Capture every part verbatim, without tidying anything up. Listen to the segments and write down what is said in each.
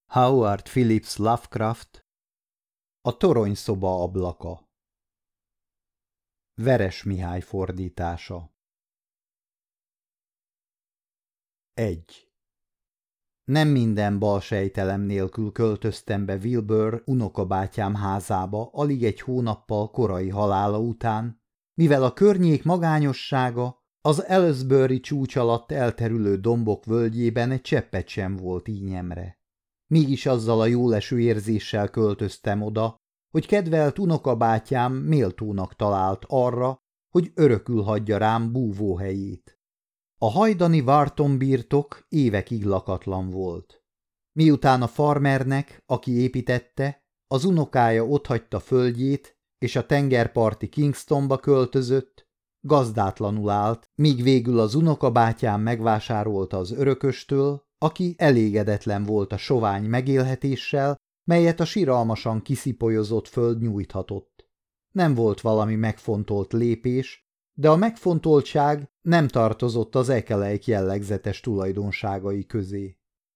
Howard Phillips Lovecraft. A toronyszoba ablaka. Veres Mihály fordítása. egy. Nem minden balsejtelem nélkül költöztem be Wilbur unokabátyám házába alig egy hónappal korai halála után, mivel a környék magányossága az Aylesbury csúcs alatt elterülő dombok völgyében egy cseppet sem volt ínyemre. Mégis azzal a jóleső érzéssel költöztem oda, hogy kedvelt unokabátyám méltónak talált arra, hogy örökül hagyja rám búvóhelyét. A hajdani Wharton birtok évekig lakatlan volt. Miután a farmernek, aki építette, az unokája otthagyta földjét, és a tengerparti Kingstonba költözött, gazdátlanul állt, míg végül az unokabátyám megvásárolta az örököstől, aki elégedetlen volt a sovány megélhetéssel, melyet a siralmasan kiszipolyozott föld nyújthatott. Nem volt valami megfontolt lépés, de a megfontoltság nem tartozott az Ekelejk jellegzetes tulajdonságai közé.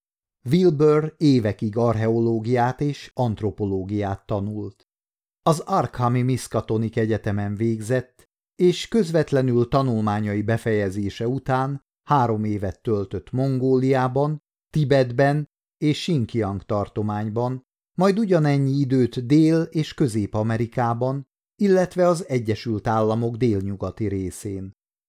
Wilbur évekig archeológiát és antropológiát tanult. Az Arkhami Miskatonic Egyetemen végzett, és közvetlenül tanulmányai befejezése után három évet töltött Mongóliában, Tibetben és Xinjiang tartományban, majd ugyanennyi időt Dél- és Közép-Amerikában, illetve az Egyesült Államok délnyugati részén.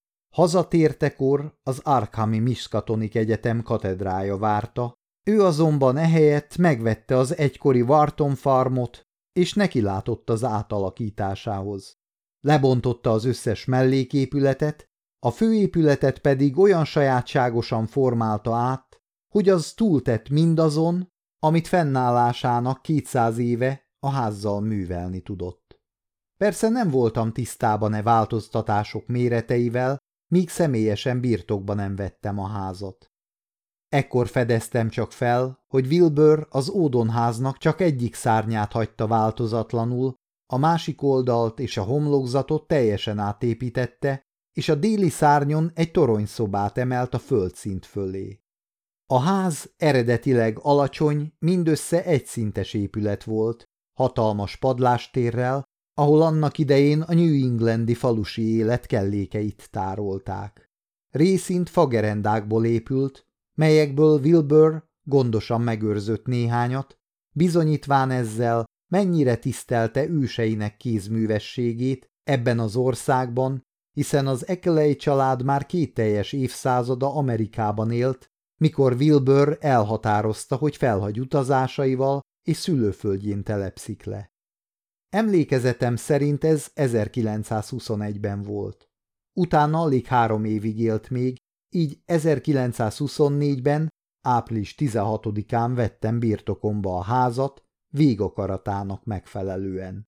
Hazatértekor az Arkhami Miskatonic Egyetem katedrája várta, ő azonban ehelyett megvette az egykori Wharton farmot, és nekilátott az átalakításához. Lebontotta az összes melléképületet, a főépületet pedig olyan sajátságosan formálta át, hogy az túltett mindazon, amit fennállásának kétszáz éve a házzal művelni tudott. Persze nem voltam tisztában e változtatások méreteivel, míg személyesen birtokba nem vettem a házat. Ekkor fedeztem csak fel, hogy Wilbur az ódonháznak csak egyik szárnyát hagyta változatlanul, a másik oldalt és a homlokzatot teljesen átépítette, és a déli szárnyon egy toronyszobát emelt a földszint fölé. A ház eredetileg alacsony, mindössze egyszintes épület volt, hatalmas padlástérrel, ahol annak idején a New Englandi falusi élet kellékeit tárolták. Részint fagerendákból épült, melyekből Wilbur gondosan megőrzött néhányat, bizonyítván ezzel, mennyire tisztelte őseinek kézművességét ebben az országban, hiszen az Ekelej család már két teljes évszázada Amerikában élt, mikor Wilbur elhatározta, hogy felhagy utazásaival és szülőföldjén telepszik le. Emlékezetem szerint ez ezerkilencszázhuszonegyben volt. Utána alig három évig élt még, így ezerkilencszázhuszonnégyben, április tizenhatodikán vettem birtokomba a házat, végakaratának megfelelően.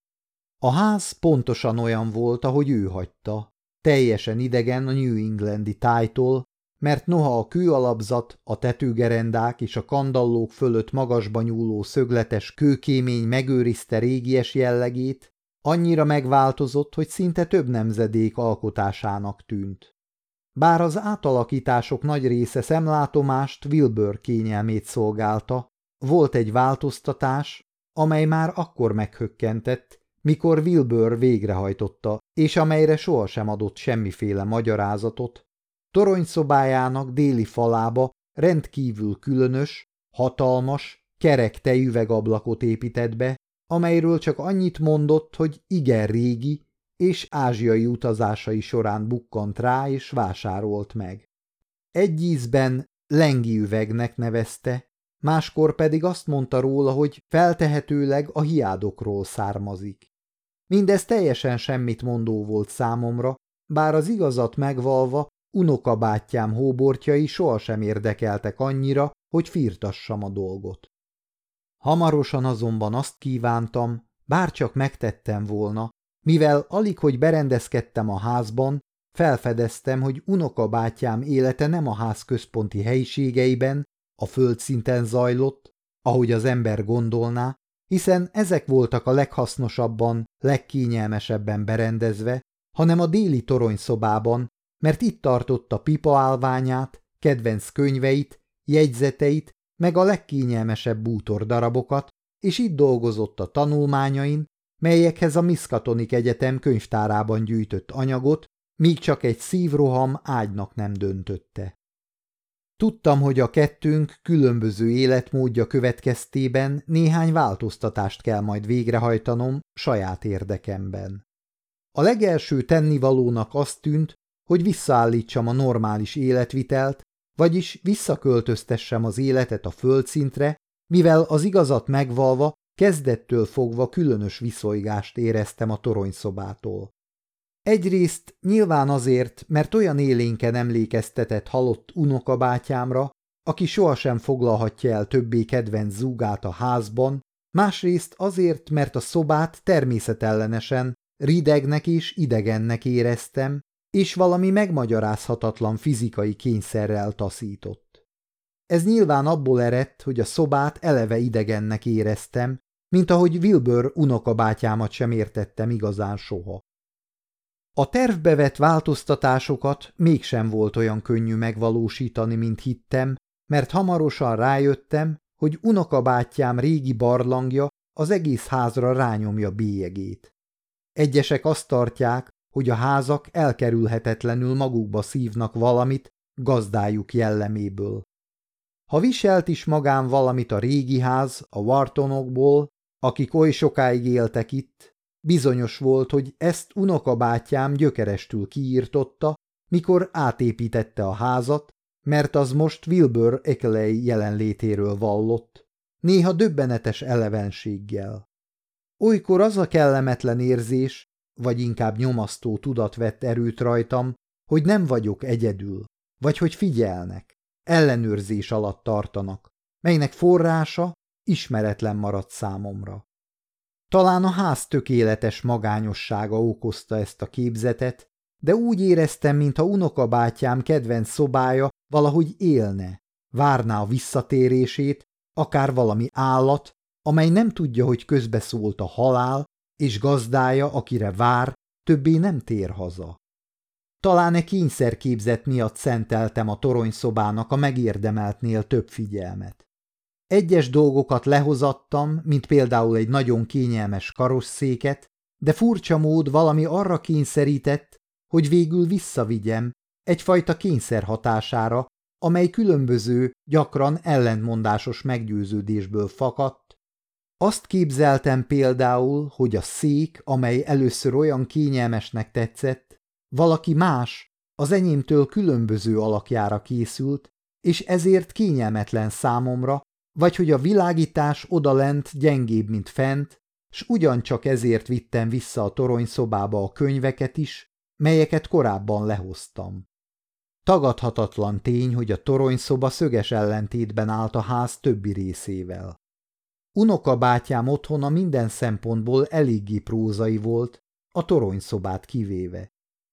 A ház pontosan olyan volt, ahogy ő hagyta, teljesen idegen a New Englandi tájtól, mert noha a kőalapzat, a tetőgerendák és a kandallók fölött magasba nyúló szögletes kőkémény megőrizte régies jellegét, annyira megváltozott, hogy szinte több nemzedék alkotásának tűnt. Bár az átalakítások nagy része szemlátomást Wilbur kényelmét szolgálta, volt egy változtatás, amely már akkor meghökkentett, mikor Wilbur végrehajtotta, és amelyre sohasem adott semmiféle magyarázatot. Toronyszobájának déli falába rendkívül különös, hatalmas, kerek tejüvegablakot épített be, amelyről csak annyit mondott, hogy igen régi, és ázsiai utazásai során bukkant rá és vásárolt meg. Egy ízben lengi üvegnek nevezte, máskor pedig azt mondta róla, hogy feltehetőleg a hiádokról származik. Mindez teljesen semmit mondó volt számomra, bár az igazat megvalva unokabátyám hóbortjai sohasem érdekeltek annyira, hogy firtassam a dolgot. Hamarosan azonban azt kívántam, bárcsak megtettem volna, mivel alig, hogy berendezkedtem a házban, felfedeztem, hogy unokabátyám élete nem a ház központi helyiségeiben, a földszinten zajlott, ahogy az ember gondolná, hiszen ezek voltak a leghasznosabban, legkényelmesebben berendezve, hanem a déli toronyszobában, mert itt tartotta pipaállványát, kedvenc könyveit, jegyzeteit meg a legkényelmesebb bútordarabokat, és itt dolgozott a tanulmányain, melyekhez a Miskatonic Egyetem könyvtárában gyűjtött anyagot, míg csak egy szívroham ágynak nem döntötte. Tudtam, hogy a kettőnk különböző életmódja következtében néhány változtatást kell majd végrehajtanom saját érdekemben. A legelső tennivalónak azt tűnt, hogy visszaállítsam a normális életvitelt, vagyis visszaköltöztessem az életet a földszintre, mivel az igazat megvalva kezdettől fogva különös viszonygást éreztem a toronyszobától. Egyrészt nyilván azért, mert olyan élénken emlékeztetett halott unokabátyámra, aki sohasem foglalhatja el többé kedvenc zúgát a házban, másrészt azért, mert a szobát természetellenesen ridegnek és idegennek éreztem, és valami megmagyarázhatatlan fizikai kényszerrel taszított. Ez nyilván abból eredt, hogy a szobát eleve idegennek éreztem, mint ahogy Wilbur unokabátyámat sem értettem igazán soha. A tervbe vett változtatásokat mégsem volt olyan könnyű megvalósítani, mint hittem, mert hamarosan rájöttem, hogy unokabátyám régi barlangja az egész házra rányomja bélyegét. Egyesek azt tartják, hogy a házak elkerülhetetlenül magukba szívnak valamit gazdájuk jelleméből. Ha viselt is magán valamit a régi ház a Whartonokból, akik oly sokáig éltek itt, bizonyos volt, hogy ezt unokabátyám gyökerestül kiírtotta, mikor átépítette a házat, mert az most Wilbur Eckley jelenlétéről vallott, néha döbbenetes elevenséggel. Olykor az a kellemetlen érzés, vagy inkább nyomasztó tudat vett erőt rajtam, hogy nem vagyok egyedül, vagy hogy figyelnek, ellenőrzés alatt tartanak, melynek forrása ismeretlen maradt számomra. Talán a ház tökéletes magányossága okozta ezt a képzetet, de úgy éreztem, mintha unokabátyám kedvenc szobája valahogy élne, várná a visszatérését, akár valami állat, amely nem tudja, hogy közbeszólt a halál, és gazdája, akire vár, többé nem tér haza. Talán e kényszerképzet miatt szenteltem a toronyszobának a megérdemeltnél több figyelmet. Egyes dolgokat lehozattam, mint például egy nagyon kényelmes karosszéket, de furcsa mód valami arra kényszerített, hogy végül visszavigyem, egyfajta kényszer hatására, amely különböző, gyakran ellentmondásos meggyőződésből fakadt. Azt képzeltem például, hogy a szék, amely először olyan kényelmesnek tetszett, valaki más, az enyémtől különböző alakjára készült, és ezért kényelmetlen számomra, vagy hogy a világítás odalent gyengébb, mint fent, s ugyancsak ezért vittem vissza a toronyszobába a könyveket is, melyeket korábban lehoztam. Tagadhatatlan tény, hogy a toronyszoba szöges ellentétben állt a ház többi részével. Unokabátyám otthona minden szempontból eléggé prózai volt, a toronyszobát kivéve.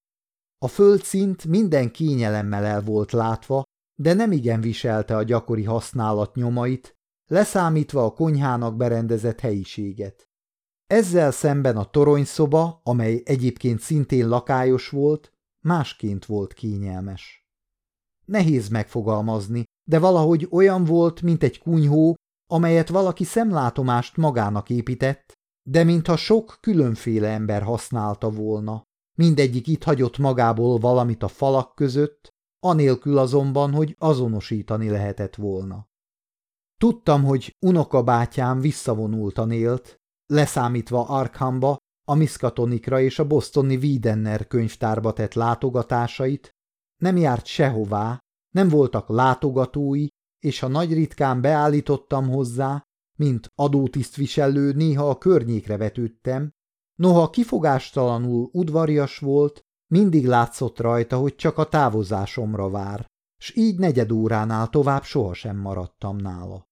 A földszint minden kényelemmel el volt látva, de nemigen viselte a gyakori használat nyomait, leszámítva a konyhának berendezett helyiséget. Ezzel szemben a toronyszoba, amely egyébként szintén lakályos volt, másként volt kényelmes. Nehéz megfogalmazni, de valahogy olyan volt, mint egy kunyhó, amelyet valaki szemlátomást magának épített, de mintha sok különféle ember használta volna. Mindegyik itt hagyott magából valamit a falak között, anélkül azonban, hogy azonosítani lehetett volna. Tudtam, hogy unokabátyám visszavonultan élt, leszámítva Arkhamba, a Miskatonicra és a bostoni Widener könyvtárba tett látogatásait, nem járt sehová, nem voltak látogatói, és ha nagy ritkán beállítottam hozzá, mint adótisztviselő néha a környékre vetődtem, noha kifogástalanul udvarias volt, mindig látszott rajta, hogy csak a távozásomra vár, s így negyed óránál tovább sohasem maradtam nála.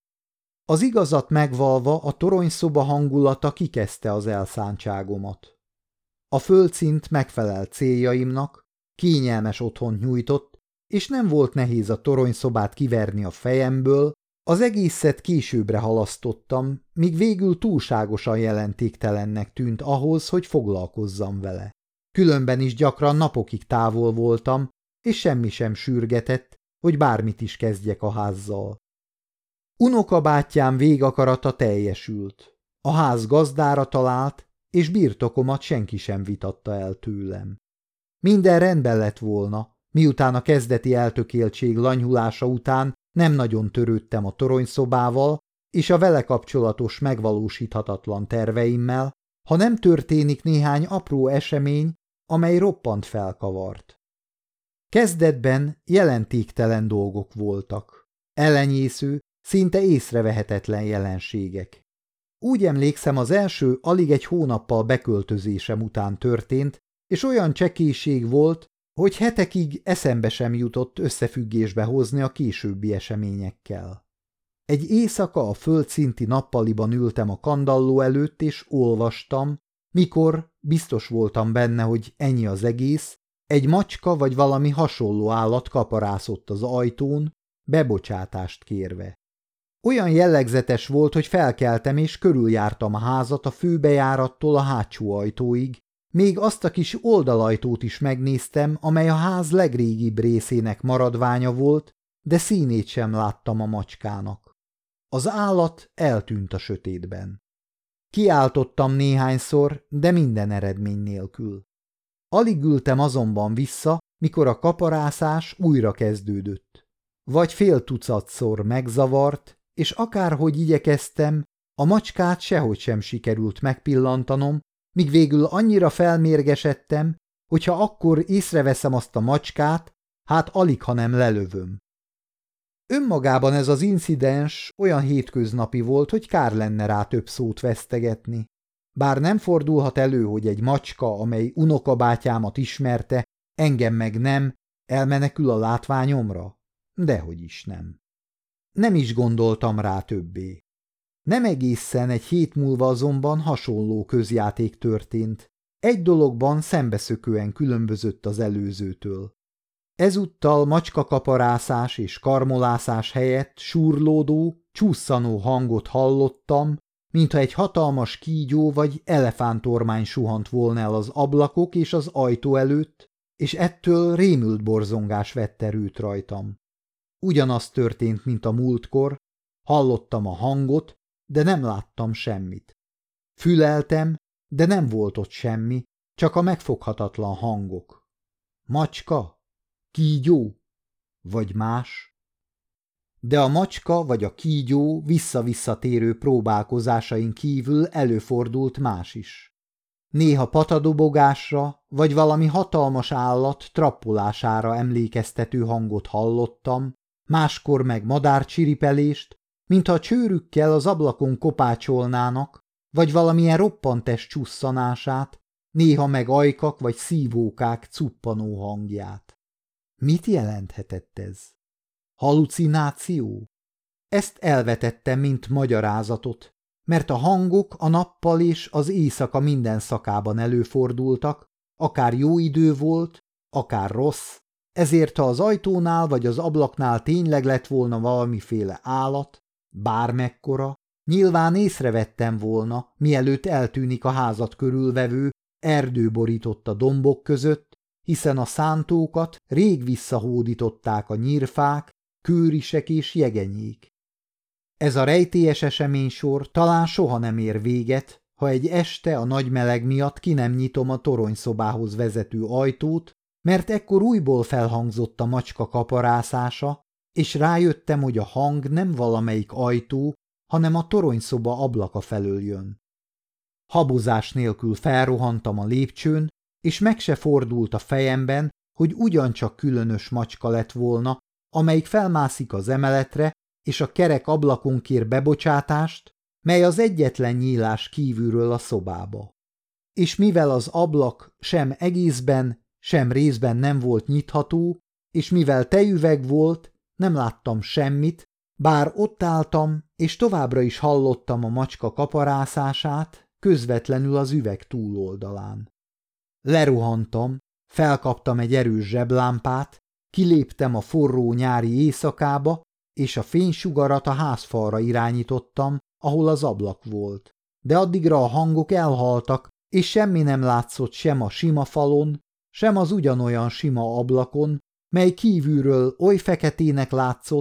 Az igazat megvalva a toronyszoba hangulata kikezdte az elszántságomat. A földszint megfelelt céljaimnak, kényelmes otthont nyújtott, és nem volt nehéz a toronyszobát kiverni a fejemből, az egészet későbbre halasztottam, míg végül túlságosan jelentéktelennek tűnt ahhoz, hogy foglalkozzam vele. Különben is gyakran napokig távol voltam, és semmi sem sürgetett, hogy bármit is kezdjek a házzal. Unokabátyám végakarata teljesült. A ház gazdára talált, és birtokomat senki sem vitatta el tőlem. Minden rendben lett volna, miután a kezdeti eltökéltség lanyhulása után nem nagyon törődtem a toronyszobával és a vele kapcsolatos megvalósíthatatlan terveimmel, ha nem történik néhány apró esemény, amely roppant felkavart. Kezdetben jelentéktelen dolgok voltak, ellenyésző, szinte észrevehetetlen jelenségek. Úgy emlékszem, az első alig egy hónappal beköltözésem után történt, és olyan csekéség volt, hogy hetekig eszembe sem jutott összefüggésbe hozni a későbbi eseményekkel. Egy éjszaka a földszinti nappaliban ültem a kandalló előtt, és olvastam, mikor biztos voltam benne, hogy ennyi az egész, egy macska vagy valami hasonló állat kaparászott az ajtón, bebocsátást kérve. Olyan jellegzetes volt, hogy felkeltem és körüljártam a házat a főbejárattól a hátsó ajtóig, még azt a kis oldalajtót is megnéztem, amely a ház legrégibb részének maradványa volt, de színét sem láttam a macskának. Az állat eltűnt a sötétben. Kiáltottam néhányszor, de minden eredmény nélkül. Alig ültem azonban vissza, mikor a kaparászás újra kezdődött. Vagy fél tucatszor megzavart, és akárhogy igyekeztem, a macskát sehogy sem sikerült megpillantanom, míg végül annyira felmérgesedtem, hogyha akkor észreveszem azt a macskát, hát alig, ha nem lelövöm. Önmagában ez az incidens olyan hétköznapi volt, hogy kár lenne rá több szót vesztegetni. Bár nem fordulhat elő, hogy egy macska, amely unokabátyámat ismerte, engem meg nem, elmenekül a látványomra? Dehogy is nem. Nem is gondoltam rá többé. Nem egészen egy hét múlva azonban hasonló közjáték történt. Egy dologban szembeszökően különbözött az előzőtől. Ezúttal macskakaparászás és karmolászás helyett súrlódó, csúszszanó hangot hallottam, mintha egy hatalmas kígyó vagy elefántormány suhant volna el az ablakok és az ajtó előtt, és ettől rémült borzongás vett erőt rajtam. Ugyanaz történt, mint a múltkor, hallottam a hangot, de nem láttam semmit. Füleltem, de nem volt ott semmi, csak a megfoghatatlan hangok. Macska? Kígyó? Vagy más? De a macska vagy a kígyó vissza-visszatérő próbálkozásain kívül előfordult más is. Néha patadobogásra, vagy valami hatalmas állat trappolására emlékeztető hangot hallottam, máskor meg madárcsiripelést, mintha a csőrükkel az ablakon kopácsolnának, vagy valamilyen roppantest csusszanását, néha meg ajkak vagy szívókák cuppanó hangját. Mit jelenthetett ez? Halucináció? Ezt elvetettem, mint magyarázatot, mert a hangok a nappal és az éjszaka minden szakában előfordultak, akár jó idő volt, akár rossz, ezért ha az ajtónál vagy az ablaknál tényleg lett volna valamiféle állat, bármekkora, nyilván észrevettem volna, mielőtt eltűnik a házat körülvevő, erdő borította dombok között, hiszen a szántókat rég visszahódították a nyírfák, kőrisek és jegenyék. Ez a rejtélyes eseménysor talán soha nem ér véget, ha egy este a nagy meleg miatt ki nem nyitom a toronyszobához vezető ajtót, mert ekkor újból felhangzott a macska kaparászása, és rájöttem, hogy a hang nem valamelyik ajtó, hanem a toronyszoba ablaka felől jön. Habozás nélkül felrohantam a lépcsőn, és meg se fordult a fejemben, hogy ugyancsak különös macska lett volna, amelyik felmászik az emeletre, és a kerek ablakon kér bebocsátást, mely az egyetlen nyílás kívülről a szobába. És mivel az ablak sem egészben, sem részben nem volt nyitható, és mivel tejüveg volt, nem láttam semmit, bár ott álltam, és továbbra is hallottam a macska kaparászását, közvetlenül az üveg túloldalán. Leruhantam, felkaptam egy erős zseblámpát, kiléptem a forró nyári éjszakába, és a fénysugarat a házfalra irányítottam, ahol az ablak volt. De addigra a hangok elhaltak, és semmi nem látszott sem a sima falon, sem az ugyanolyan sima ablakon, mely kívülről oly feketének látszott,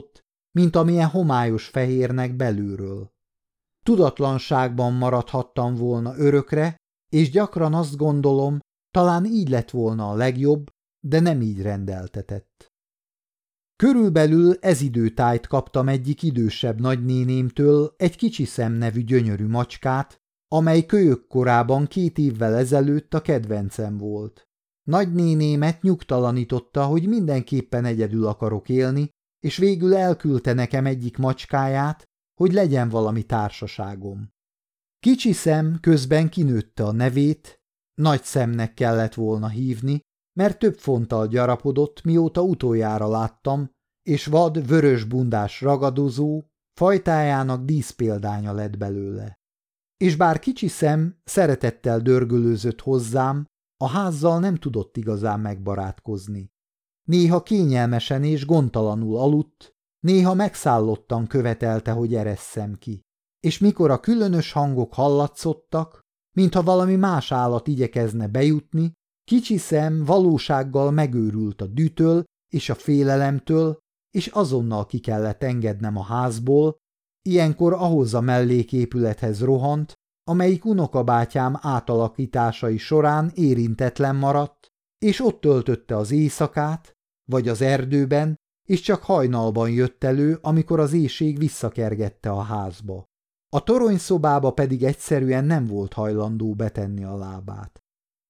mint amilyen homályos fehérnek belülről. Tudatlanságban maradhattam volna örökre, és gyakran azt gondolom, talán így lett volna a legjobb, de nem így rendeltetett. Körülbelül ez időtájt kaptam egyik idősebb nagynénémtől egy Kicsiszem nevű gyönyörű macskát, amely kölyök korában két évvel ezelőtt a kedvencem volt. Nagynénémet nyugtalanította, hogy mindenképpen egyedül akarok élni, és végül elküldte nekem egyik macskáját, hogy legyen valami társaságom. Kicsiszem közben kinőtte a nevét, Nagy Szemnek kellett volna hívni, mert több fonttal gyarapodott, mióta utoljára láttam, és vad, vörös bundás ragadozó, fajtájának díszpéldánya lett belőle. És bár Kicsiszem szeretettel dörgölőzött hozzám, a házzal nem tudott igazán megbarátkozni. Néha kényelmesen és gondtalanul aludt, néha megszállottan követelte, hogy eresszem ki. És mikor a különös hangok hallatszottak, mintha valami más állat igyekezne bejutni, Kicsiszem valósággal megőrült a dűtől és a félelemtől, és azonnal ki kellett engednem a házból, ilyenkor ahhoz a melléképülethez rohant, amelyik unokabátyám átalakításai során érintetlen maradt, és ott töltötte az éjszakát, vagy az erdőben, és csak hajnalban jött elő, amikor az éhség visszakergette a házba. A toronyszobába pedig egyszerűen nem volt hajlandó betenni a lábát.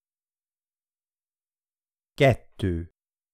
Kettő.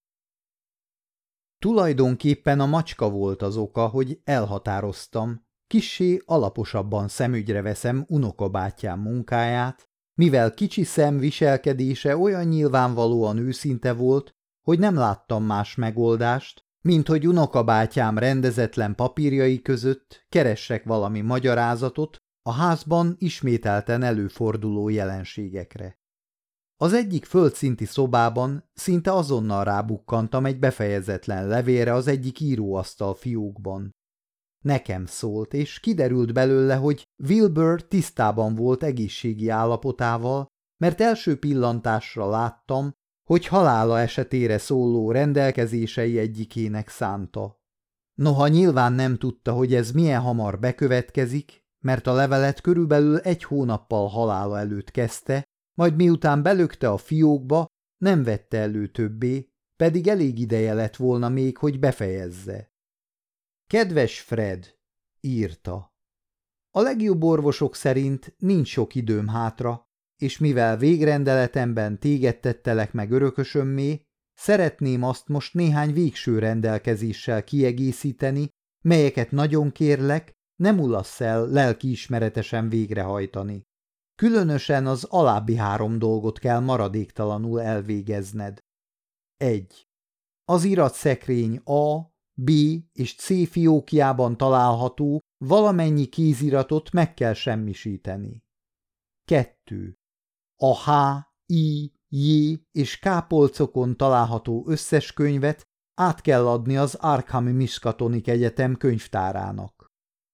Tulajdonképpen a macska volt az oka, hogy elhatároztam, kissé alaposabban szemügyre veszem unokabátyám munkáját, mivel Kicsiszem viselkedése olyan nyilvánvalóan őszinte volt, hogy nem láttam más megoldást, mint hogy unokabátyám rendezetlen papírjai között keressek valami magyarázatot a házban ismételten előforduló jelenségekre. Az egyik földszinti szobában szinte azonnal rábukkantam egy befejezetlen levélre az egyik íróasztal fiókban. Nekem szólt, és kiderült belőle, hogy Wilbur tisztában volt egészségi állapotával, mert első pillantásra láttam, hogy halála esetére szóló rendelkezései egyikének szánta. Noha nyilván nem tudta, hogy ez milyen hamar bekövetkezik, mert a levelet körülbelül egy hónappal halála előtt kezdte, majd miután belökte a fiókba, nem vette elő többé, pedig elég ideje lett volna még, hogy befejezze. Kedves Fred, írta. A legjobb orvosok szerint nincs sok időm hátra, és mivel végrendeletemben téged tettelek meg örökösömmé, szeretném azt most néhány végső rendelkezéssel kiegészíteni, melyeket nagyon kérlek, ne mulassz el lelkiismeretesen végrehajtani. Különösen az alábbi három dolgot kell maradéktalanul elvégezned. egy. Az iratszekrény A, B és C fiókjában található valamennyi kéziratot meg kell semmisíteni. kettő. A H, I, J és K polcokon található összes könyvet át kell adni az Arkhami Miskatonic Egyetem könyvtárának.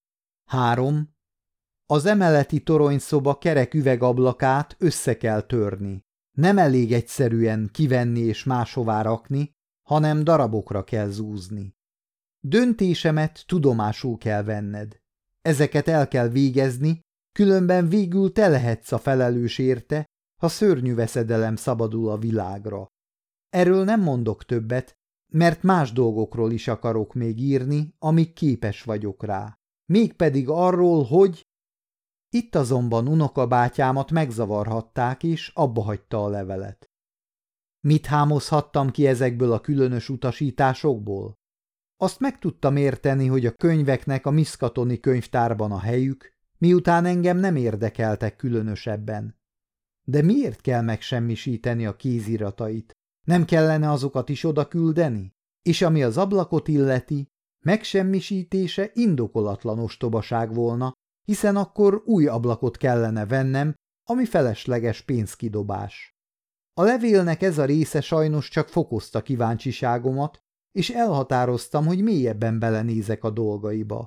három. Az emeleti toronyszoba kerek üvegablakát össze kell törni. Nem elég egyszerűen kivenni és máshová rakni, hanem darabokra kell zúzni. Döntésemet tudomásul kell venned. Ezeket el kell végezni, különben végül te lehetsz a felelős érte, ha szörnyű veszedelem szabadul a világra. Erről nem mondok többet, mert más dolgokról is akarok még írni, amíg képes vagyok rá. Mégpedig arról, hogy... Itt azonban unokabátyámat megzavarhatták, és abbahagyta a levelet. Mit hámozhattam ki ezekből a különös utasításokból? Azt meg tudtam érteni, hogy a könyveknek a Miskatoni könyvtárban a helyük, miután engem nem érdekeltek különösebben. De miért kell megsemmisíteni a kéziratait? Nem kellene azokat is oda küldeni? És ami az ablakot illeti, megsemmisítése indokolatlan ostobaság volna, hiszen akkor új ablakot kellene vennem, ami felesleges pénzkidobás. A levélnek ez a része sajnos csak fokozta kíváncsiságomat, és elhatároztam, hogy mélyebben belenézek a dolgaiba.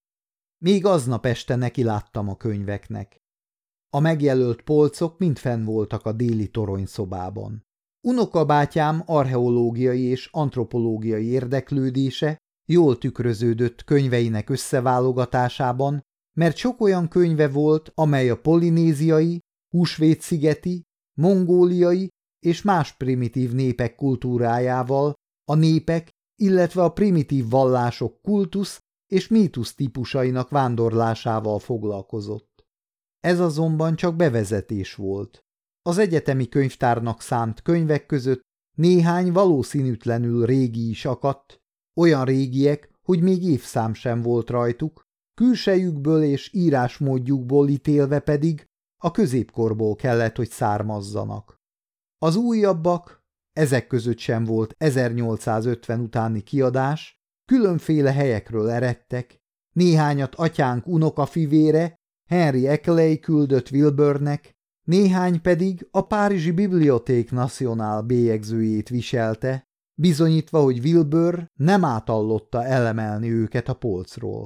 Még aznap este neki láttam a könyveknek. A megjelölt polcok mind fenn voltak a déli toronyszobában. Unokabátyám archeológiai és antropológiai érdeklődése jól tükröződött könyveinek összeválogatásában, mert sok olyan könyve volt, amely a polinéziai, húsvétszigeti, mongóliai és más primitív népek kultúrájával, a népek, illetve a primitív vallások kultusz és mítusz típusainak vándorlásával foglalkozott. Ez azonban csak bevezetés volt. Az egyetemi könyvtárnak szánt könyvek között néhány valószínűtlenül régi is akadt, olyan régiek, hogy még évszám sem volt rajtuk, külsejükből és írásmódjukból ítélve pedig a középkorból kellett, hogy származzanak. Az újabbak, ezek között sem volt ezernyolcszázötven utáni kiadás, különféle helyekről eredtek, néhányat atyánk unokafivére, Henry Ackley küldött Wilburnek, néhány pedig a Párizsi Bibliothèque Nationale bélyegzőjét viselte, bizonyítva, hogy Wilbur nem átallotta elemelni őket a polcról.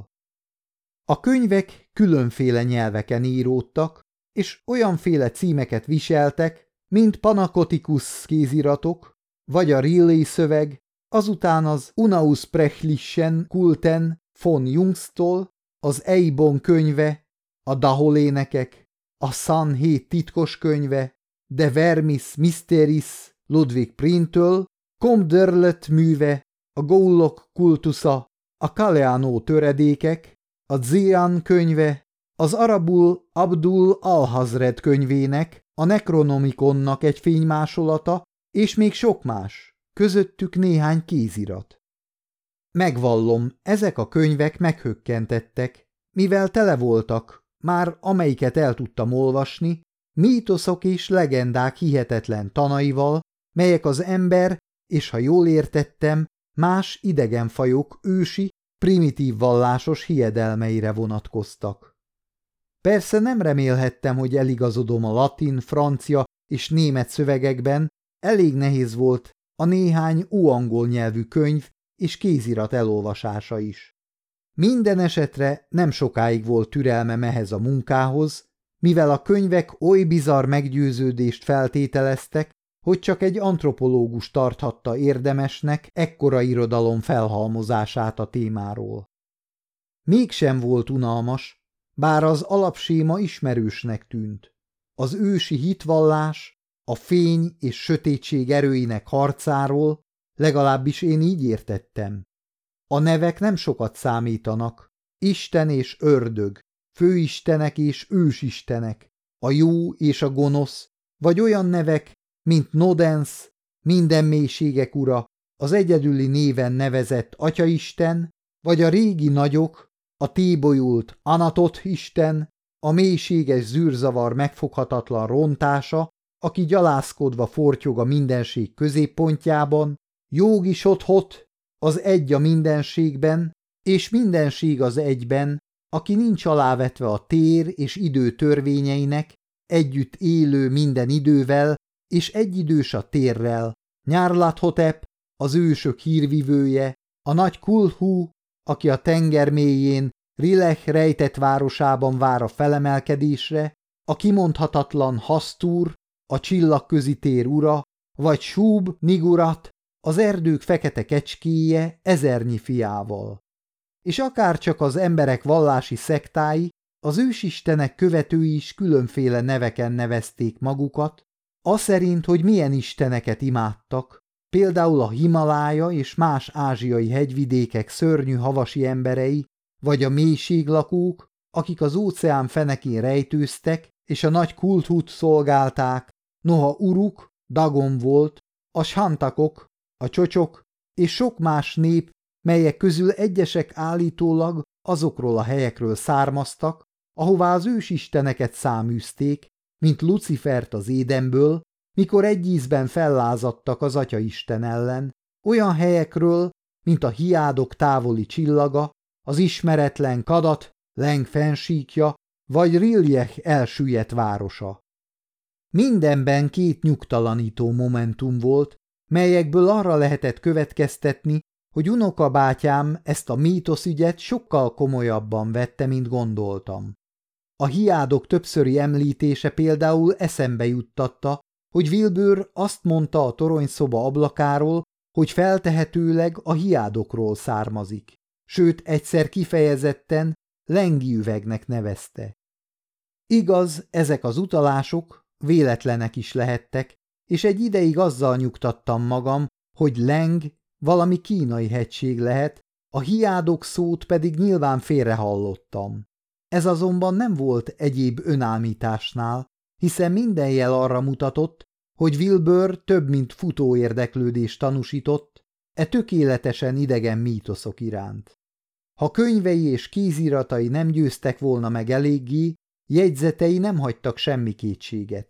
A könyvek különféle nyelveken íródtak, és olyanféle címeket viseltek, mint Panacoticus kéziratok, vagy a Riley szöveg, azután az Unaussprechlichen Kulten von Jungstól, az Eibon könyve, a Daholénekek, a San hét titkos könyve, De Vermis Mysteris Ludwig Printől, Comderlet műve, a Gaullok kultusza, a Kaleano töredékek, a Zian könyve, az arabul Abdul al-Hazred könyvének, a Necronomiconnak egy fénymásolata, és még sok más, közöttük néhány kézirat. Megvallom, ezek a könyvek meghökkentettek, mivel tele voltak, már amelyiket el tudtam olvasni, mítoszok és legendák hihetetlen tanaival, melyek az ember, és ha jól értettem, más idegenfajok ősi, primitív vallásos hiedelmeire vonatkoztak. Persze nem remélhettem, hogy eligazodom a latin, francia és német szövegekben, elég nehéz volt a néhány óangol nyelvű könyv és kézirat elolvasása is. Minden esetre nem sokáig volt türelmem ehhez a munkához, mivel a könyvek oly bizarr meggyőződést feltételeztek, hogy csak egy antropológus tarthatta érdemesnek ekkora irodalom felhalmozását a témáról. Mégsem volt unalmas, bár az alapséma ismerősnek tűnt. Az ősi hitvallás, a fény és sötétség erőinek harcáról, legalábbis én így értettem. A nevek nem sokat számítanak, Isten és ördög, főistenek és ősistenek, a jó és a gonosz, vagy olyan nevek, mint Nodens, minden mélységek ura, az egyedüli néven nevezett Atyaisten, vagy a régi nagyok, a tébolyult Anatot isten, a mélységes zűrzavar megfoghatatlan rontása, aki gyalászkodva fortyog a mindenség középpontjában, Jógi Sothot, az egy a mindenségben, és mindenség az egyben, aki nincs alávetve a tér és idő törvényeinek, együtt élő minden idővel, és egyidős a térrel, Nyarlathotep, az ősök hírvivője, a nagy Kulhu, aki a tenger mélyén, Rilech rejtett városában vár a felemelkedésre, a kimondhatatlan Hasztúr, a csillagközi tér ura, vagy Shub Nigurat, az erdők fekete kecskéje ezernyi fiával. És akárcsak az emberek vallási szektái, az ősistenek követői is különféle neveken nevezték magukat, aszerint, hogy milyen isteneket imádtak, például a Himalája és más ázsiai hegyvidékek szörnyű havasi emberei, vagy a mélységlakók, akik az óceán fenekén rejtőztek, és a nagy Kulthut szolgálták, noha Uruk, Dagon volt, a Shantakok, a csocsok, és sok más nép, melyek közül egyesek állítólag azokról a helyekről származtak, ahová az ősisteneket száműzték, mint Lucifert az Édenből, mikor egy ízben fellázadtak az Atyaisten ellen, olyan helyekről, mint a Hiádok távoli csillaga, az ismeretlen Kadat, Leng fennsíkja, vagy Rilliech elsüllyedt városa. Mindenben két nyugtalanító momentum volt, melyekből arra lehetett következtetni, hogy unokabátyám ezt a mítoszügyet sokkal komolyabban vette, mint gondoltam. A Hiádok többszöri említése például eszembe juttatta, hogy Wilbur azt mondta a toronyszoba ablakáról, hogy feltehetőleg a hiádokról származik, sőt egyszer kifejezetten lengi üvegnek nevezte. Igaz, ezek az utalások véletlenek is lehettek, és egy ideig azzal nyugtattam magam, hogy Leng valami kínai hegység lehet, a hiádok szót pedig nyilván félrehallottam. Ez azonban nem volt egyéb önállításnál, hiszen minden jel arra mutatott, hogy Wilbur több mint futó érdeklődést tanúsított e tökéletesen idegen mítoszok iránt. Ha könyvei és kéziratai nem győztek volna meg eléggé, jegyzetei nem hagytak semmi kétséget.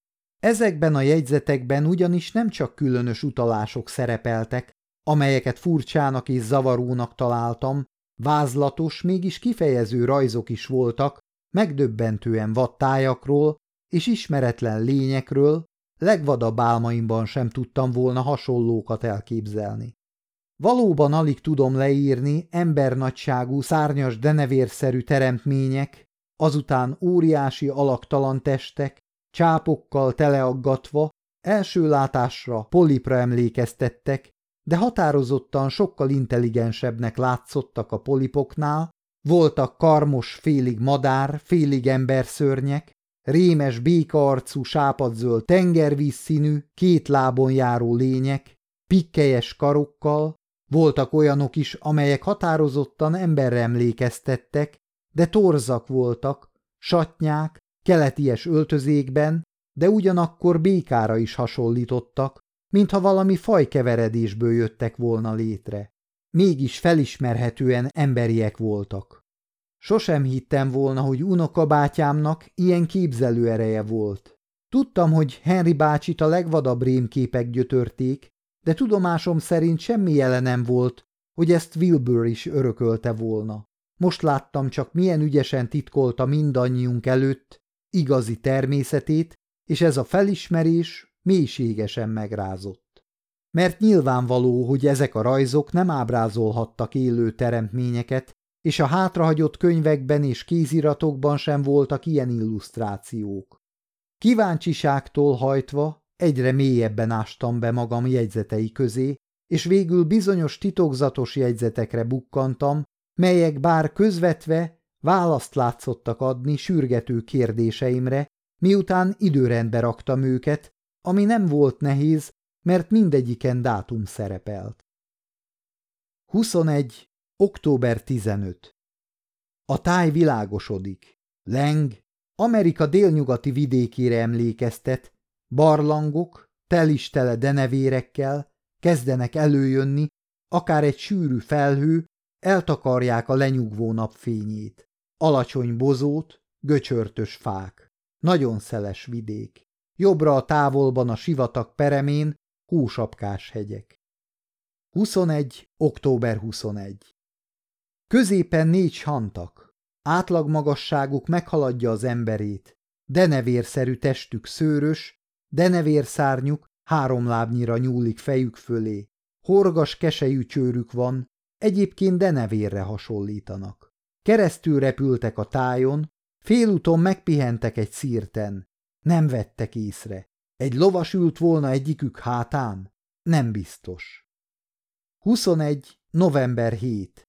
Ezekben a jegyzetekben ugyanis nem csak különös utalások szerepeltek, amelyeket furcsának és zavarónak találtam, vázlatos, mégis kifejező rajzok is voltak, megdöbbentően vad tájakról és ismeretlen lényekről, legvadabb álmaimban sem tudtam volna hasonlókat elképzelni. Valóban alig tudom leírni embernagyságú, szárnyas denevérszerű teremtmények, azután óriási alaktalan testek, csápokkal teleaggatva, első látásra polipra emlékeztettek, de határozottan sokkal intelligensebbnek látszottak a polipoknál, voltak karmos félig madár, félig emberszörnyek, rémes békaarcú sápadzöld tengervízszínű, két lábon járó lények, pikkelyes karokkal, voltak olyanok is, amelyek határozottan emberre emlékeztettek, de torzak voltak, satnyák, keleties öltözékben, de ugyanakkor békára is hasonlítottak, mintha valami fajkeveredésből jöttek volna létre. Mégis felismerhetően emberiek voltak. Sosem hittem volna, hogy unokabátyámnak ilyen képzelő ereje volt. Tudtam, hogy Henry bácsit a legvadabb rémképek gyötörték, de tudomásom szerint semmi jele nem volt, hogy ezt Wilbur is örökölte volna. Most láttam csak, milyen ügyesen titkolta mindannyiunk előtt igazi természetét, és ez a felismerés mélységesen megrázott. Mert nyilvánvaló, hogy ezek a rajzok nem ábrázolhattak élő teremtményeket, és a hátrahagyott könyvekben és kéziratokban sem voltak ilyen illusztrációk. Kíváncsiságtól hajtva egyre mélyebben ástam be magam jegyzetei közé, és végül bizonyos titokzatos jegyzetekre bukkantam, melyek bár közvetve választ látszottak adni sürgető kérdéseimre, miután időrendbe raktam őket, ami nem volt nehéz, mert mindegyiken dátum szerepelt. huszonegy. október tizenötödike. A táj világosodik. Leng Amerika délnyugati vidékére emlékeztet, barlangok, telistele denevérekkel kezdenek előjönni, akár egy sűrű felhő, eltakarják a lenyugvó napfényét. Alacsony bozót, göcsörtös fák. Nagyon szeles vidék. Jobbra a távolban a sivatag peremén hósapkás hegyek. huszonegy. október huszonegyedike. Középen négy santak. Átlagmagasságuk meghaladja az emberét. Denevérszerű testük szőrös, denevérszárnyuk három lábnyira nyúlik fejük fölé. Horgas keselyű csőrük van, egyébként denevérre hasonlítanak. Keresztül repültek a tájon, félúton megpihentek egy szírten. Nem vettek észre. Egy lovas ült volna egyikük hátán? Nem biztos. huszonegy. november hetedike.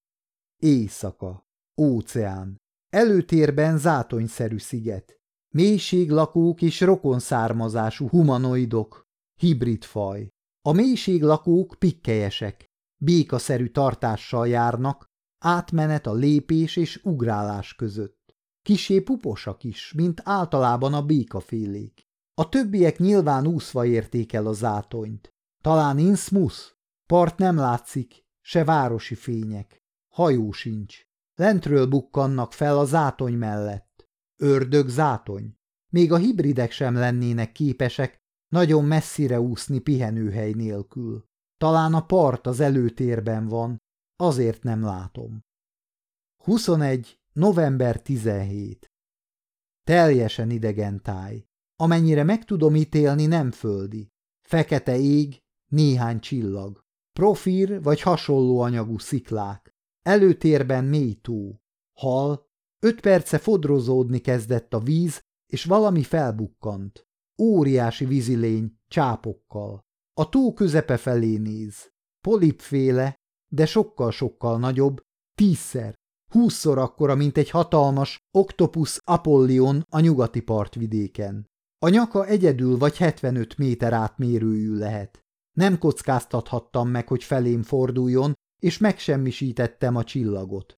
Éjszaka. Óceán. Előtérben zátonyszerű sziget. Mélységlakók és rokonszármazású humanoidok. Hibrid faj. A mélységlakók pikkelyesek. Békaszerű tartással járnak, átmenet a lépés és ugrálás között. Kissé puposak is, mint általában a békafélék. A többiek nyilván úszva érték el a zátonyt. Talán Innsmouth? Part nem látszik, se városi fények. Hajó sincs. Lentről bukkannak fel a zátony mellett. Ördög zátony. Még a hibridek sem lennének képesek nagyon messzire úszni pihenőhely nélkül. Talán a part az előtérben van, azért nem látom. huszonegy. november tizenhetedike. Teljesen idegen táj. Amennyire meg tudom ítélni, nem földi. Fekete ég, néhány csillag. Profír vagy hasonló anyagú sziklák. Előtérben mély tó. Hal. Öt perce fodrozódni kezdett a víz, és valami felbukkant. Óriási vízilény, csápokkal. A tó közepe felé néz. Polipféle, de sokkal-sokkal nagyobb, tízszer, húszszor akkora, mint egy hatalmas Octopus Apollyon a nyugati partvidéken. A nyaka egyedül vagy hetvenöt méter átmérőjű lehet. Nem kockáztathattam meg, hogy felém forduljon, és megsemmisítettem a csillagot.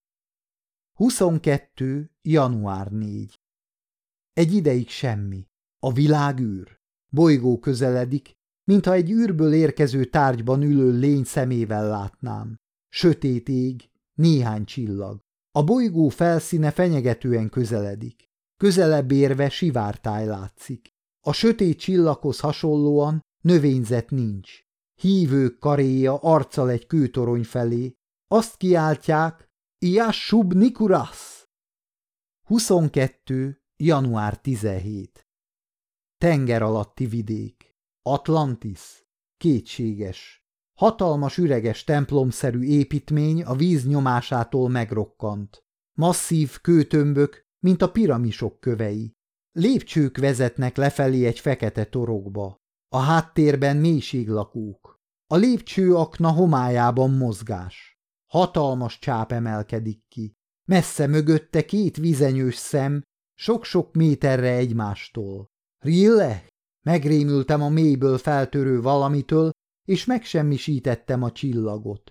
huszonkettő január négy. Egy ideig semmi. A világűr. Bolygó közeledik, mintha egy űrből érkező tárgyban ülő lény szemével látnám. Sötét ég, néhány csillag. A bolygó felszíne fenyegetően közeledik. Közelebb érve sivártáj látszik. A sötét csillaghoz hasonlóan növényzet nincs. Hívők karéja arccal egy kőtorony felé. Azt kiáltják, Iassub Nikuras! huszonkettő január tizenhét. Tenger alatti vidék. Atlantis. Kétséges. Hatalmas üreges templomszerű építmény a víz nyomásától megrokkant. Masszív kőtömbök, mint a piramisok kövei. Lépcsők vezetnek lefelé egy fekete torokba. A háttérben mélységlakók. A lépcsőakna homályában mozgás. Hatalmas csáp emelkedik ki. Messze mögötte két vizenyős szem, sok-sok méterre egymástól. Rille? Megrémültem a mélyből feltörő valamitől, és megsemmisítettem a csillagot.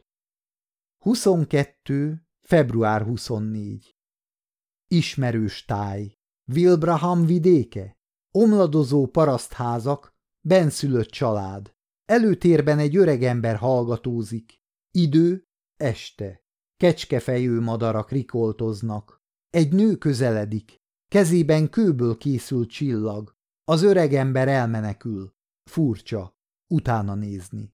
huszonkettő február huszonnégy. Ismerős táj. Wilbraham vidéke. Omladozó parasztházak, benszülött család. Előtérben egy öregember hallgatózik. Idő, este. Kecskefejű madarak rikoltoznak. Egy nő közeledik. Kezében kőből készült csillag. Az öregember elmenekül. Furcsa. Utána nézni.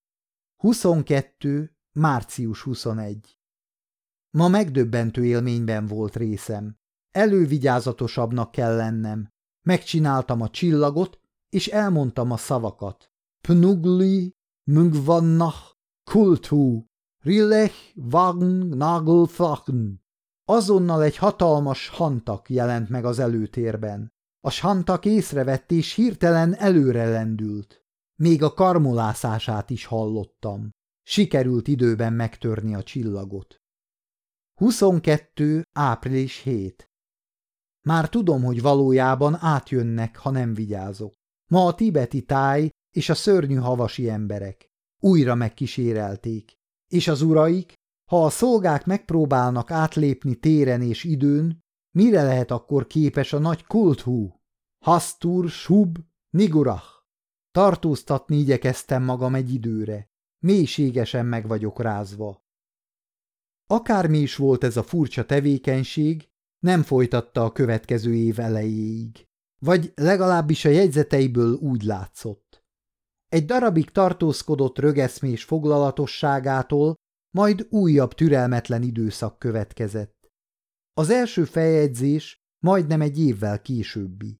huszonkettő március huszonegy. Ma megdöbbentő élményben volt részem. Elővigyázatosabbnak kell lennem. Megcsináltam a csillagot, és elmondtam a szavakat. Pnugli, Mungvannach, Kulthu, Rillech, Wagen, Nagelfachen. Azonnal egy hatalmas hantak jelent meg az előtérben. A shantak észrevett és hirtelen előre lendült. Még a karmolászását is hallottam. Sikerült időben megtörni a csillagot. huszonkettő április hét. Már tudom, hogy valójában átjönnek, ha nem vigyázok. Ma a tibeti táj és a szörnyű havasi emberek. Újra megkísérelték. És az uraik, ha a szolgák megpróbálnak átlépni téren és időn, mire lehet akkor képes a nagy Kulthú? Hastur, Shub, Nigurach. Tartóztatni igyekeztem magam egy időre. Mélységesen meg vagyok rázva. Akármi is volt ez a furcsa tevékenység, nem folytatta a következő év elejéig. Vagy legalábbis a jegyzeteiből úgy látszott. Egy darabig tartózkodott rögeszmés foglalatosságától, majd újabb türelmetlen időszak következett. Az első feljegyzés majdnem egy évvel későbbi.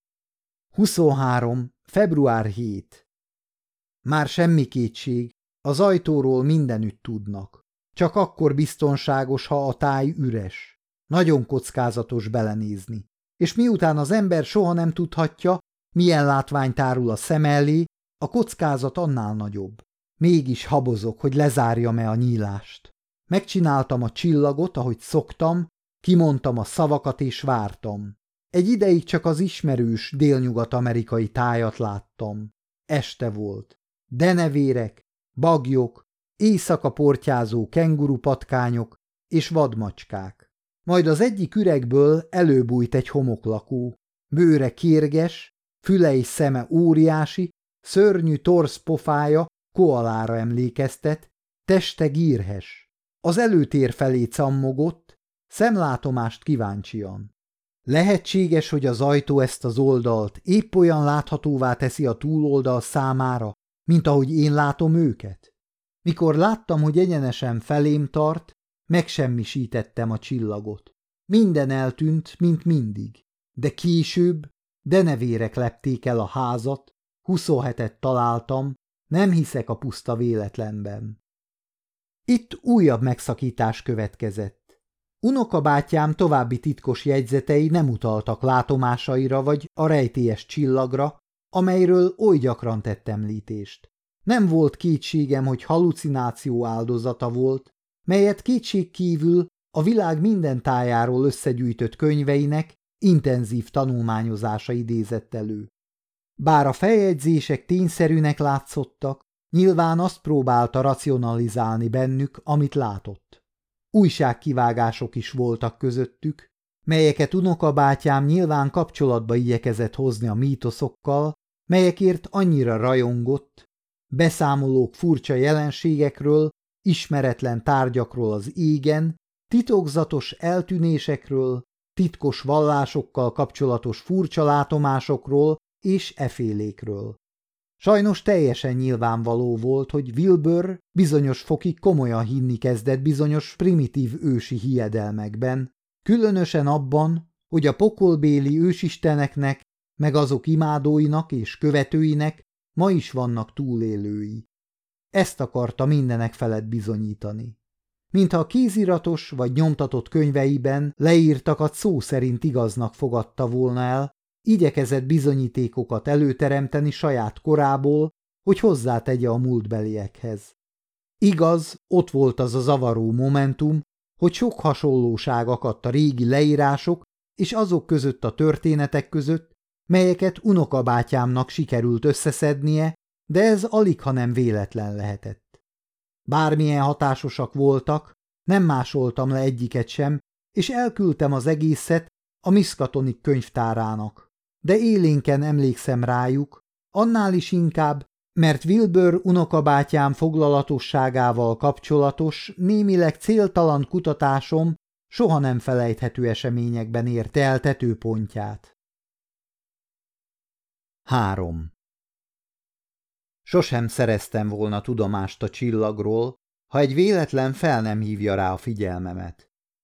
huszonhárom február hét. Már semmi kétség, az ajtóról mindenütt tudnak. Csak akkor biztonságos, ha a táj üres. Nagyon kockázatos belenézni. És miután az ember soha nem tudhatja, milyen látvány tárul a szem elé, a kockázat annál nagyobb. Mégis habozok, hogy lezárjam-e a nyílást. Megcsináltam a csillagot, ahogy szoktam, kimondtam a szavakat és vártam. Egy ideig csak az ismerős délnyugat-amerikai tájat láttam. Este volt. Denevérek, bagyok, éjszaka portyázó kengurupatkányok és vadmacskák. Majd az egyik üregből előbújt egy homoklakó. Bőre kérges, füle és szeme óriási, szörnyű torz pofája koalára emlékeztet, teste gírhes. Az előtér felé cammogott, szemlátomást kíváncsian. Lehetséges, hogy az ajtó ezt az oldalt épp olyan láthatóvá teszi a túloldal számára, mint ahogy én látom őket? Mikor láttam, hogy egyenesen felém tart, megsemmisítettem a csillagot. Minden eltűnt, mint mindig. De később denevérek lepték el a házat, huszonhetet találtam, nem hiszek a puszta véletlenben. Itt újabb megszakítás következett. Unokabátyám további titkos jegyzetei nem utaltak látomásaira vagy a rejtélyes csillagra, amelyről oly gyakran tett említést. Nem volt kétségem, hogy halucináció áldozata volt, melyet kétségkívül a világ minden tájáról összegyűjtött könyveinek intenzív tanulmányozása idézett elő. Bár a feljegyzések tényszerűnek látszottak, nyilván azt próbálta racionalizálni bennük, amit látott. Újságkivágások is voltak közöttük, melyeket unokabátyám nyilván kapcsolatba igyekezett hozni a mítoszokkal, melyekért annyira rajongott, beszámolók furcsa jelenségekről, ismeretlen tárgyakról az égen, titokzatos eltűnésekről, titkos vallásokkal kapcsolatos furcsa látomásokról és efélékről. Sajnos teljesen nyilvánvaló volt, hogy Wilbur bizonyos fokig komolyan hinni kezdett bizonyos primitív ősi hiedelmekben, különösen abban, hogy a pokolbéli ősisteneknek, meg azok imádóinak és követőinek ma is vannak túlélői. Ezt akarta mindenek felett bizonyítani. Mintha a kéziratos vagy nyomtatott könyveiben leírtakat szó szerint igaznak fogadta volna el, igyekezett bizonyítékokat előteremteni saját korából, hogy hozzátegye a múltbeliekhez. Igaz, ott volt az a zavaró momentum, hogy sok hasonlóság akadt a régi leírások és azok között a történetek között, melyeket unokabátyámnak sikerült összeszednie, de ez aligha nem véletlen lehetett. Bármilyen hatásosak voltak, nem másoltam le egyiket sem, és elküldtem az egészet a Miskatonic könyvtárának. De élénken emlékszem rájuk, annál is inkább, mert Wilbur unokabátyám foglalatosságával kapcsolatos, némileg céltalan kutatásom soha nem felejthető eseményekben érte el tetőpontját. három. Sosem szereztem volna tudomást a csillagról, ha egy véletlen fel nem hívja rá a figyelmemet.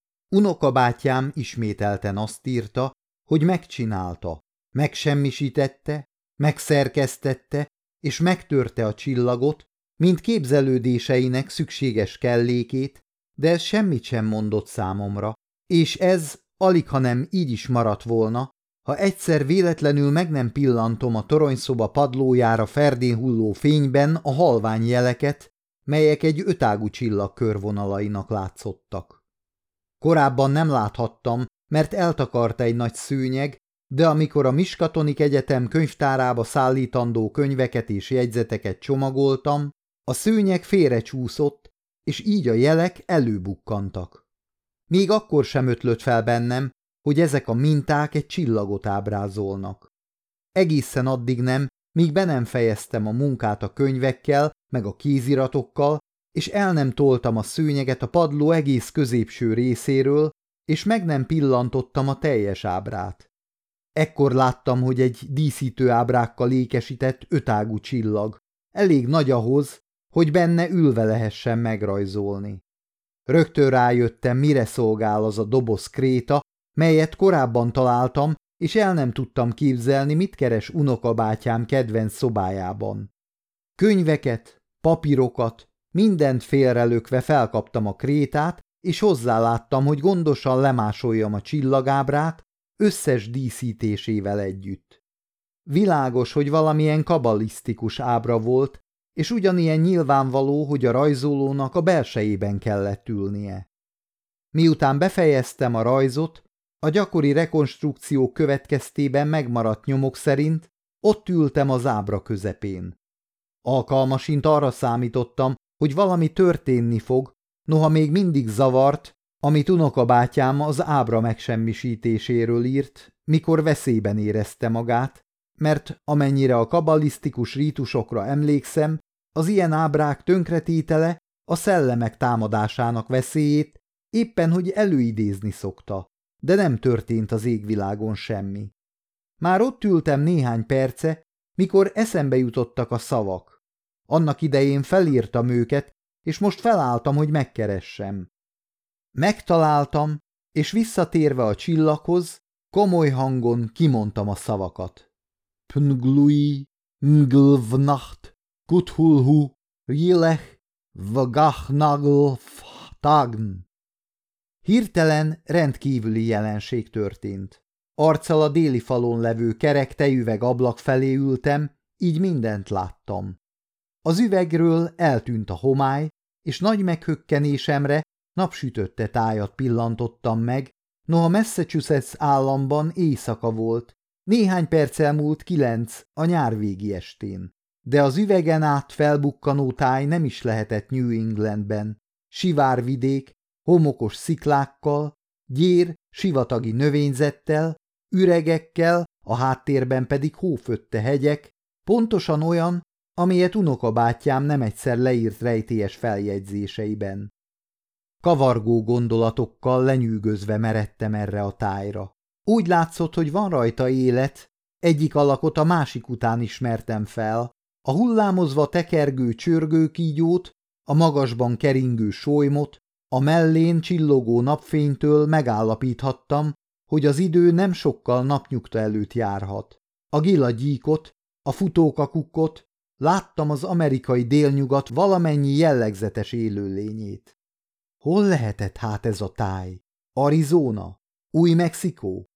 Unokabátyám ismételten azt írta, hogy megcsinálta, megsemmisítette, megszerkesztette és megtörte a csillagot, mint képzelődéseinek szükséges kellékét, de ez semmit sem mondott számomra, és ez alighanem így is maradt volna, ha egyszer véletlenül meg nem pillantom a toronyszoba padlójára ferdén hulló fényben a halvány jeleket, melyek egy ötágú csillag körvonalainak látszottak. Korábban nem láthattam, mert eltakarta egy nagy szőnyeg, de amikor a Miskatonic Egyetem könyvtárába szállítandó könyveket és jegyzeteket csomagoltam, a szőnyeg félrecsúszott, és így a jelek előbukkantak. Még akkor sem ötlött fel bennem, hogy ezek a minták egy csillagot ábrázolnak. Egészen addig nem, míg be nem fejeztem a munkát a könyvekkel, meg a kéziratokkal, és el nem toltam a szőnyeget a padló egész középső részéről, és meg nem pillantottam a teljes ábrát. Ekkor láttam, hogy egy díszítő ábrákkal ékesített ötágú csillag, elég nagy ahhoz, hogy benne ülve lehessen megrajzolni. Rögtön rájöttem, mire szolgál az a doboz kréta, melyet korábban találtam, és el nem tudtam képzelni, mit keres unokabátyám kedvenc szobájában. Könyveket, papírokat, mindent félrelökve felkaptam a krétát, és hozzáláttam, hogy gondosan lemásoljam a csillagábrát, összes díszítésével együtt. Világos, hogy valamilyen kabalisztikus ábra volt, és ugyanilyen nyilvánvaló, hogy a rajzolónak a belsejében kellett ülnie. Miután befejeztem a rajzot, a gyakori rekonstrukció következtében megmaradt nyomok szerint ott ültem az ábra közepén. Alkalmasint arra számítottam, hogy valami történni fog, noha még mindig zavart, amit unokabátyám az ábra megsemmisítéséről írt, mikor veszélyben érezte magát, mert amennyire a kabalisztikus rítusokra emlékszem, az ilyen ábrák tönkretétele a szellemek támadásának veszélyét éppen hogy előidézni szokta, de nem történt az égvilágon semmi. Már ott ültem néhány perce, mikor eszembe jutottak a szavak. Annak idején felírtam őket, és most felálltam, hogy megkeressem. Megtaláltam, és visszatérve a csillaghoz, komoly hangon kimondtam a szavakat. Pnglui, nglvnacht, kuthulhu, rilech, vagachnagl-tagn. Hirtelen rendkívüli jelenség történt. Arccal a déli falon levő kerek tejüveg ablak felé ültem, így mindent láttam. Az üvegről eltűnt a homály, és nagy meghökkenésemre napsütötte tájat pillantottam meg, noha Massachusetts államban éjszaka volt, néhány perccel múlt kilenc a nyárvégi estén. De az üvegen át felbukkanó táj nem is lehetett New Englandben. Sivárvidék, homokos sziklákkal, gyér, sivatagi növényzettel, üregekkel, a háttérben pedig hófötte hegyek, pontosan olyan, amelyet unokabátyám nem egyszer leírt rejtélyes feljegyzéseiben. Kavargó gondolatokkal lenyűgözve meredtem erre a tájra. Úgy látszott, hogy van rajta élet, egyik alakot a másik után ismertem fel, a hullámozva tekergő csörgőkígyót, a magasban keringő solymot, a mellén csillogó napfénytől megállapíthattam, hogy az idő nem sokkal napnyugta előtt járhat. A gilagyíkot, a futókakukkot, láttam az amerikai délnyugat valamennyi jellegzetes élőlényét. Hol lehetett hát ez a táj? Arizona? Új-Mexikó?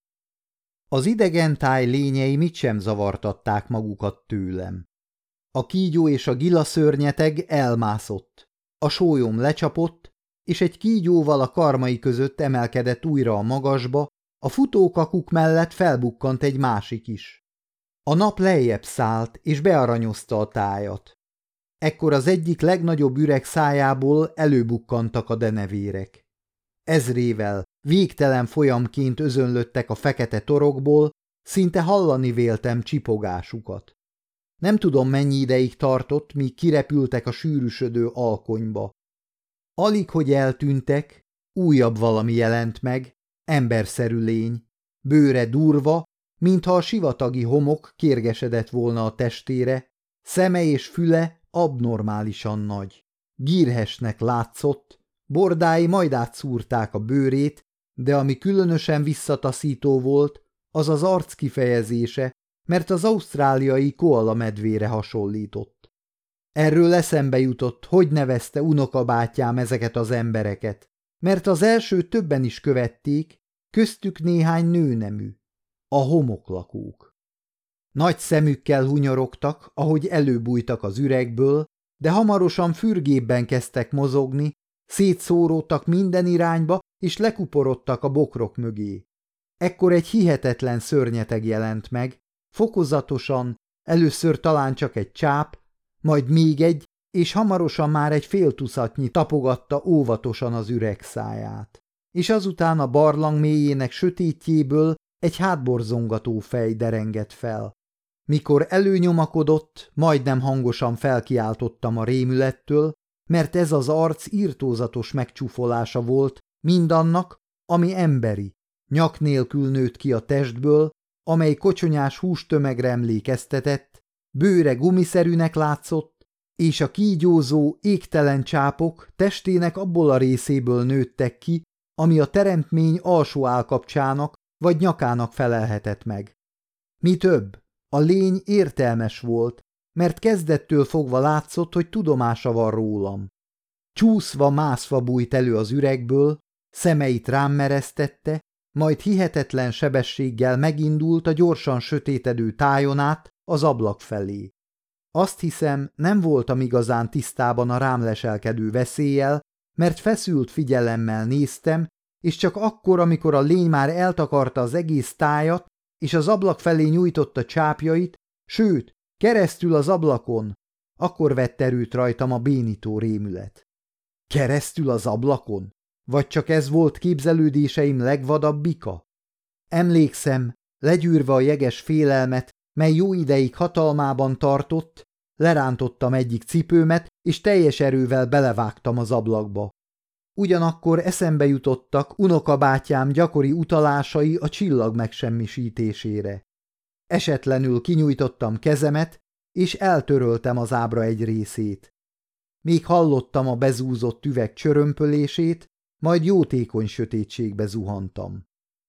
Az idegen táj lényei mit sem zavartatták magukat tőlem. A kígyó és a gilaszörnyeteg elmászott, a sólyom lecsapott, és egy kígyóval a karmai között emelkedett újra a magasba, a futókakuk mellett felbukkant egy másik is. A nap lejjebb szállt, és bearanyozta a tájat. Ekkor az egyik legnagyobb üreg szájából előbukkantak a denevérek. Ezrével, végtelen folyamként özönlöttek a fekete torokból, szinte hallani véltem csipogásukat. Nem tudom, mennyi ideig tartott, míg kirepültek a sűrűsödő alkonyba. Alig, hogy eltűntek, újabb valami jelent meg, emberszerű lény, bőre durva, mintha a sivatagi homok kérgesedett volna a testére, szeme és füle abnormálisan nagy. Gírhesnek látszott, bordái majd átszúrták a bőrét, de ami különösen visszataszító volt, az az arc kifejezése, mert az ausztráliai koala medvére hasonlított. Erről eszembe jutott, hogy nevezte unokabátyám ezeket az embereket, mert az első többen is követték, köztük néhány nőnemű, a homoklakók. Nagy szemükkel hunyorogtak, ahogy előbújtak az üregből, de hamarosan fürgébben kezdtek mozogni, szétszóródtak minden irányba, és lekuporodtak a bokrok mögé. Ekkor egy hihetetlen szörnyeteg jelent meg, fokozatosan, először talán csak egy csáp, majd még egy, és hamarosan már egy fél tucatnyi tapogatta óvatosan az üreg száját. És azután a barlang mélyének sötétjéből egy hátborzongató fej derengett fel. Mikor előnyomakodott, majdnem hangosan felkiáltottam a rémülettől, mert ez az arc irtózatos megcsúfolása volt mindannak, ami emberi, nyak nélkül nőtt ki a testből, amely kocsonyás hústömegre emlékeztetett, bőre gumiszerűnek látszott, és a kígyózó, égtelen csápok testének abból a részéből nőttek ki, ami a teremtmény alsó állkapcsának vagy nyakának felelhetett meg. Mi több, a lény értelmes volt, mert kezdettől fogva látszott, hogy tudomása van rólam. Csúszva-mászva bújt elő az üregből, szemeit rám meresztette, majd hihetetlen sebességgel megindult a gyorsan sötétedő tájon át az ablak felé. Azt hiszem, nem voltam igazán tisztában a rám leselkedő veszéllyel, mert feszült figyelemmel néztem, és csak akkor, amikor a lény már eltakarta az egész tájat, és az ablak felé nyújtotta csápjait, sőt, keresztül az ablakon, akkor vett erőt rajtam a bénító rémület. Keresztül az ablakon? Vagy csak ez volt képzelődéseim legvadabbika? Emlékszem, legyűrve a jeges félelmet, mely jó ideig hatalmában tartott, lerántottam egyik cipőmet, és teljes erővel belevágtam az ablakba. Ugyanakkor eszembe jutottak unokabátyám gyakori utalásai a csillag megsemmisítésére. Esetlenül kinyújtottam kezemet, és eltöröltem az ábra egy részét. Még hallottam a bezúzott üveg csörömpölését, majd jótékony sötétségbe zuhantam.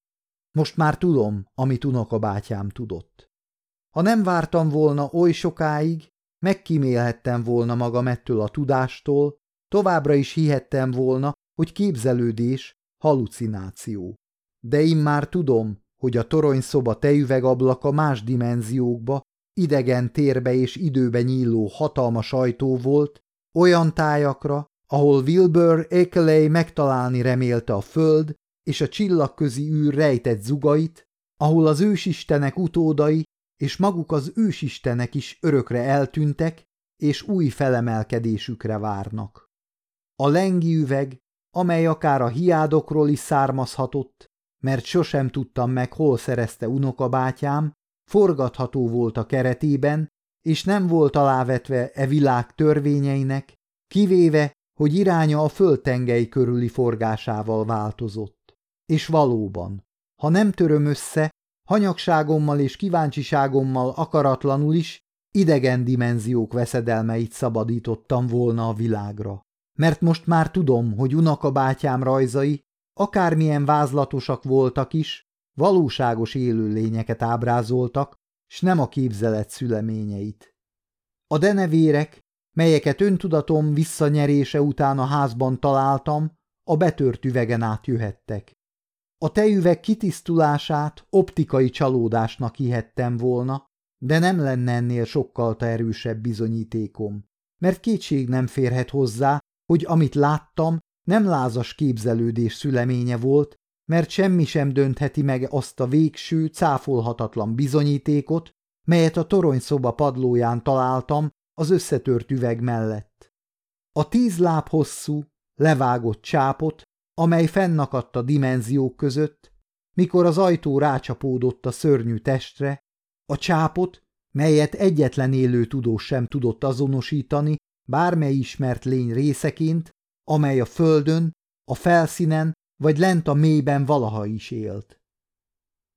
Most már tudom, amit unokabátyám tudott. Ha nem vártam volna oly sokáig, megkímélhettem volna magam ettől a tudástól, továbbra is hihettem volna, hogy képzelődés, halucináció. De immár tudom, hogy a toronyszoba tejüvegablaka más dimenziókba, idegen térbe és időbe nyíló hatalmas ajtó volt, olyan tájakra, ahol Wilbur Akeley megtalálni remélte a föld és a csillagközi űr rejtett zugait, ahol az ősistenek utódai és maguk az ősistenek is örökre eltűntek, és új felemelkedésükre várnak. A lengi üveg, amely akár a hiádokról is származhatott, mert sosem tudtam meg, hol szerezte unokabátyám, forgatható volt a keretében, és nem volt alávetve e világ törvényeinek, kivéve, hogy iránya a földtengely körüli forgásával változott. És valóban, ha nem töröm össze, hanyagságommal és kíváncsiságommal akaratlanul is idegen dimenziók veszedelmeit szabadítottam volna a világra. Mert most már tudom, hogy unokabátyám rajzai, akármilyen vázlatosak voltak is, valóságos élőlényeket ábrázoltak, s nem a képzelet szüleményeit. A denevérek, melyeket öntudatom visszanyerése után a házban találtam, a betört üvegen át jöhettek. A tejüveg kitisztulását optikai csalódásnak hihettem volna, de nem lenne ennél sokkal erősebb bizonyítékom, mert kétség nem férhet hozzá, hogy amit láttam, nem lázas képzelődés szüleménye volt, mert semmi sem döntheti meg azt a végső, cáfolhatatlan bizonyítékot, melyet a toronyszoba padlóján találtam az összetört üveg mellett. A tíz láb hosszú, levágott csápot, amely fennakadt a dimenziók között, mikor az ajtó rácsapódott a szörnyű testre, a csápot, melyet egyetlen élő tudós sem tudott azonosítani bármely ismert lény részeként, amely a földön, a felszínen vagy lent a mélyben valaha is élt.